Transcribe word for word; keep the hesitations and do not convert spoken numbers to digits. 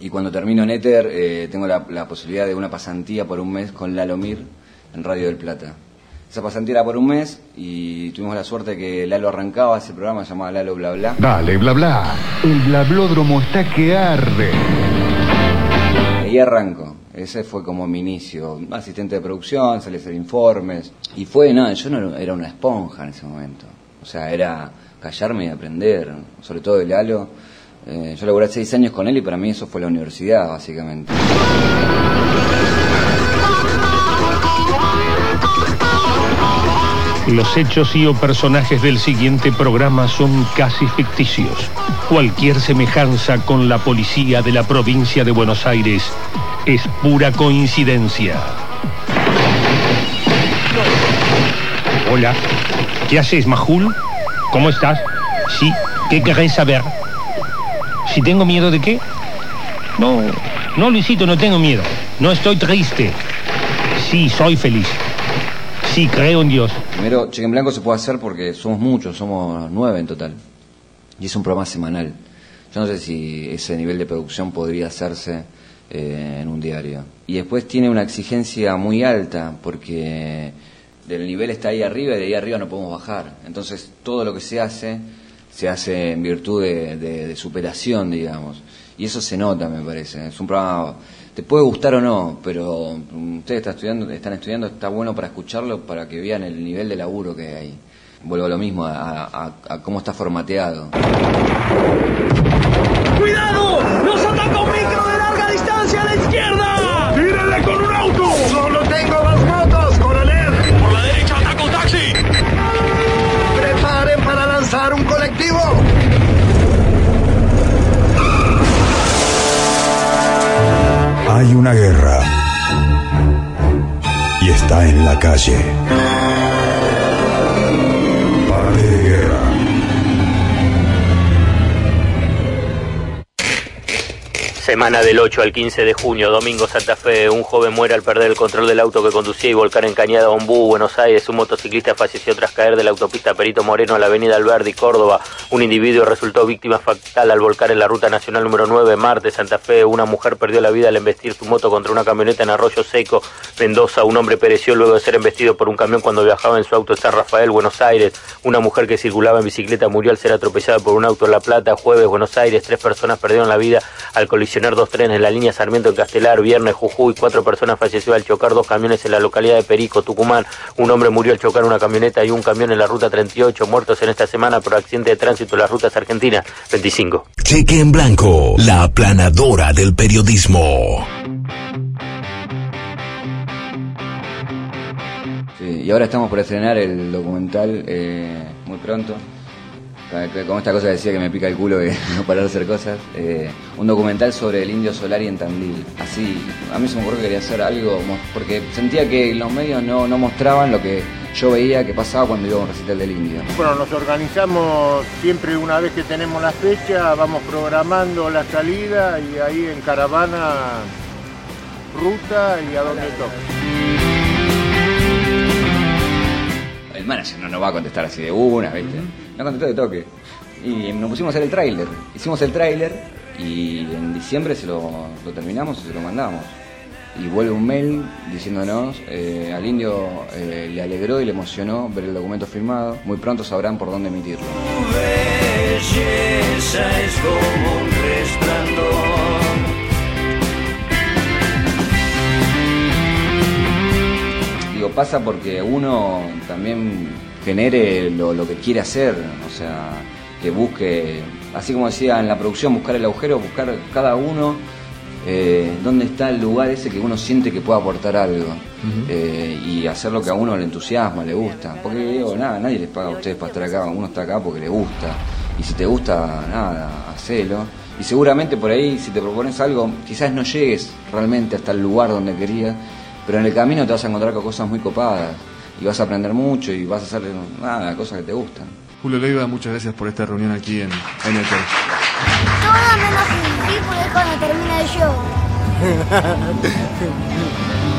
Y cuando termino en Éter, eh, tengo la, la posibilidad de una pasantía por un mes con Lalo Mir en Radio del Plata. Esa pasantía era por un mes y tuvimos la suerte que Lalo arrancaba ese programa, se llamaba Lalo Bla Bla. Dale, bla bla. El blablódromo está que arde. Y ahí arranco. Ese fue como mi inicio. Asistente de producción, salí a hacer informes. Y fue, nada, yo no era una esponja en ese momento. O sea, era callarme y aprender, sobre todo de Lalo. Eh, yo laburé seis años con él y para mí eso fue la universidad, básicamente. Los hechos y o personajes del siguiente programa son casi ficticios. Cualquier semejanza con la policía de la provincia de Buenos Aires es pura coincidencia. Hola, ¿qué haces, Majul? ¿Cómo estás? Sí, ¿qué querés saber? ¿Si tengo miedo de qué? No, no, Luisito, no tengo miedo. No estoy triste. Sí, soy feliz. Sí, creo en Dios. Primero, Cheque en Blanco se puede hacer porque somos muchos, somos nueve en total. Y es un programa semanal. Yo no sé si ese nivel de producción podría hacerse eh, en un diario. Y después tiene una exigencia muy alta porque el nivel está ahí arriba y de ahí arriba no podemos bajar. Entonces todo lo que se hace, se hace en virtud de, de, de superación, digamos. Y eso se nota, me parece. Es un programa... Te puede gustar o no, pero ustedes están estudiando, están estudiando, está bueno para escucharlo, para que vean el nivel de laburo que hay. Vuelvo a lo mismo, a, a, a cómo está formateado. ¡Cuidado! ¡Nos ataca un micro de larga distancia a la izquierda! ¡Tírenle con un auto! ¡Solo tengo dos motos, coronel! ¡Por la derecha ataca un taxi! ¡Preparen para lanzar un colectivo! Hay una guerra y está en la calle. Parte de guerra. Semana del ocho al quince de junio, domingo Santa Fe, un joven muere al perder el control del auto que conducía y volcar en Cañada Ombú, Buenos Aires. Un motociclista falleció tras caer de la autopista Perito Moreno a la avenida Alberdi, Córdoba. Un individuo resultó víctima fatal al volcar en la ruta nacional número nueve, Marte, Santa Fe. Una mujer perdió la vida al embestir su moto contra una camioneta en Arroyo Seco, Mendoza. Un hombre pereció luego de ser embestido por un camión cuando viajaba en su auto en San Rafael, Buenos Aires. Una mujer que circulaba en bicicleta murió al ser atropellada por un auto en La Plata, jueves, Buenos Aires. Tres personas perdieron la vida al colisionar dos trenes en la línea Sarmiento en Castelar, viernes, Jujuy. Cuatro personas fallecieron al chocar dos camiones en la localidad de Perico, Tucumán. Un hombre murió al chocar una camioneta y un camión en la ruta treinta y ocho. Muertos en esta semana por accidente de tránsito en las rutas argentinas, veinticinco. Cheque en Blanco, la aplanadora del periodismo. Sí, y ahora estamos por estrenar el documental eh, muy pronto. Como esta cosa decía que me pica el culo de no parar de hacer cosas, eh, un documental sobre el Indio Solari en Tandil. Así, a mí se me ocurrió que quería hacer algo, porque sentía que los medios no, no mostraban lo que yo veía que pasaba cuando iba a un recital del Indio. Bueno, nos organizamos siempre una vez que tenemos la fecha, vamos programando la salida y ahí en caravana, ruta y a donde toque. El manager no nos va a contestar así de una, ¿viste? No contestó de toque. Y nos pusimos a hacer el tráiler. Hicimos el tráiler y en diciembre se lo, lo terminamos y se lo mandamos. Y vuelve un mail diciéndonos, eh, al Indio eh, le alegró y le emocionó ver el documento firmado. Muy pronto sabrán por dónde emitirlo. Tu belleza es como un resplandor. Digo, pasa porque uno también genere lo, lo que quiere hacer, o sea, que busque, así como decía en la producción, buscar el agujero, buscar cada uno eh, dónde está el lugar ese que uno siente que puede aportar algo. Uh-huh. eh, y hacer lo que a uno le entusiasma, le gusta, porque digo, nada, nadie les paga a ustedes para estar acá, uno está acá porque le gusta, y si te gusta, nada, hacelo, y seguramente por ahí, si te propones algo, quizás no llegues realmente hasta el lugar donde querías, pero en el camino te vas a encontrar con cosas muy copadas. Y vas a aprender mucho y vas a hacer nada, cosas que te gustan. Julio Leiva, muchas gracias por esta reunión aquí en, en Éter. Todo menos el tipo de cuando termina el show.